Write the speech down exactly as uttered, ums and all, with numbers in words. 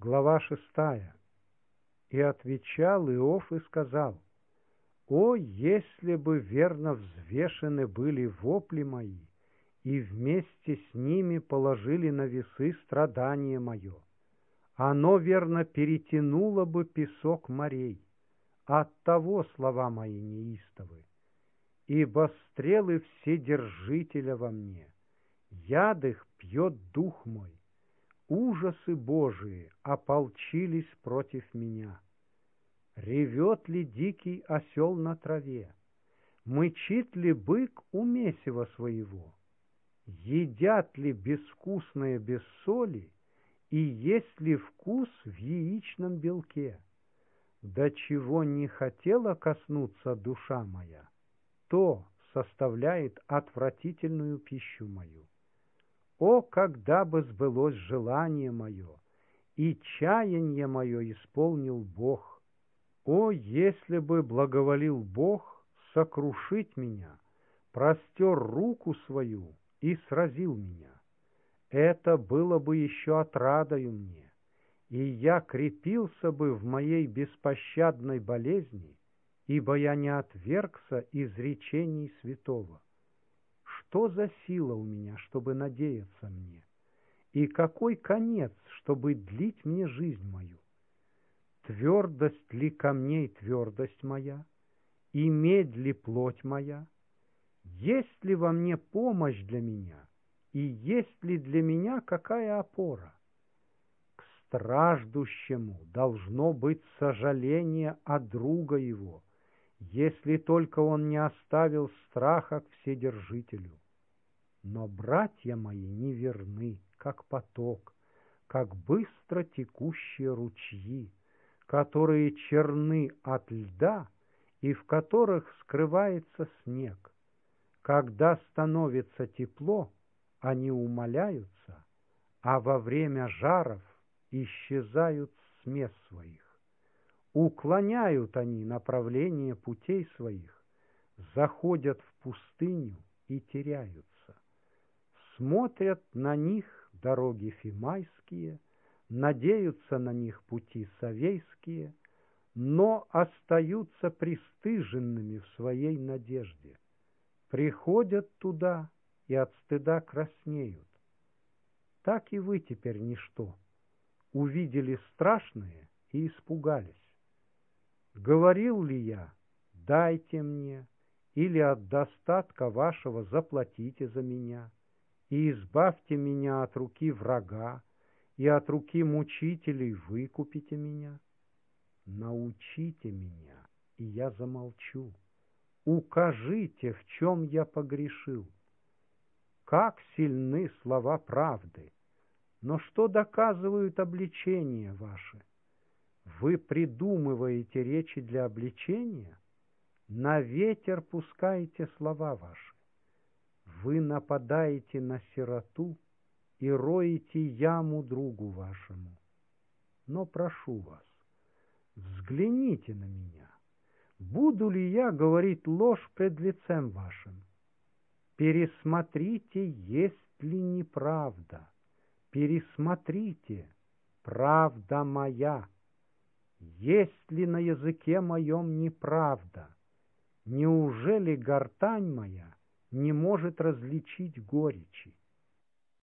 Глава шестая. И отвечал Иов и сказал: «О, если бы верно взвешены были вопли мои, и вместе с ними положили на весы страдание мое! Оно, верно, перетянуло бы песок морей. Оттого слова мои неистовы. Ибо стрелы Вседержителя во мне, яд их пьет дух мой. Ужасы Божии ополчились против меня. Ревет ли дикий осел на траве? Мычит ли бык у месива своего? Едят ли безвкусное без соли, и есть ли вкус в яичном белке? До чего не хотела коснуться душа моя, то составляет отвратительную пищу мою. О, когда бы сбылось желание мое, и чаяние мое исполнил Бог! О, если бы благоволил Бог сокрушить меня, простер руку свою и сразил меня! Это было бы еще отрадою мне, и я крепился бы в моей беспощадной болезни, ибо я не отвергся изречений святого. Что за сила у меня, чтобы надеяться мне? И какой конец, чтобы длить мне жизнь мою? Твердость ли камней твердость моя? И медь ли плоть моя? Есть ли во мне помощь для меня? И есть ли для меня какая опора? К страждущему должно быть сожаление от друга его, если только он не оставил страха к Вседержителю. Но братья мои неверны, как поток, как быстро текущие ручьи, которые черны от льда и в которых скрывается снег. Когда становится тепло, они умаляются, а во время жаров исчезают с мест своих. Уклоняют они направление путей своих, заходят в пустыню и теряются. Смотрят на них дороги фимайские, надеются на них пути совейские, но остаются пристыженными в своей надежде. Приходят туда и от стыда краснеют. Так и вы теперь ничто. Увидели страшное и испугались. Говорил ли я: дайте мне, или от достатка вашего заплатите за меня, и избавьте меня от руки врага, и от руки мучителей выкупите меня? Научите меня, и я замолчу. Укажите, в чем я погрешил. Как сильны слова правды! Но что доказывают обличения ваши? Вы придумываете речи для обличения? На ветер пускаете слова ваши. Вы нападаете на сироту и роете яму другу вашему. Но прошу вас, взгляните на меня. Буду ли я говорить ложь пред лицем вашим? Пересмотрите, есть ли неправда. Пересмотрите, правда моя. Есть ли на языке моем неправда? Неужели гортань моя не может различить горечи?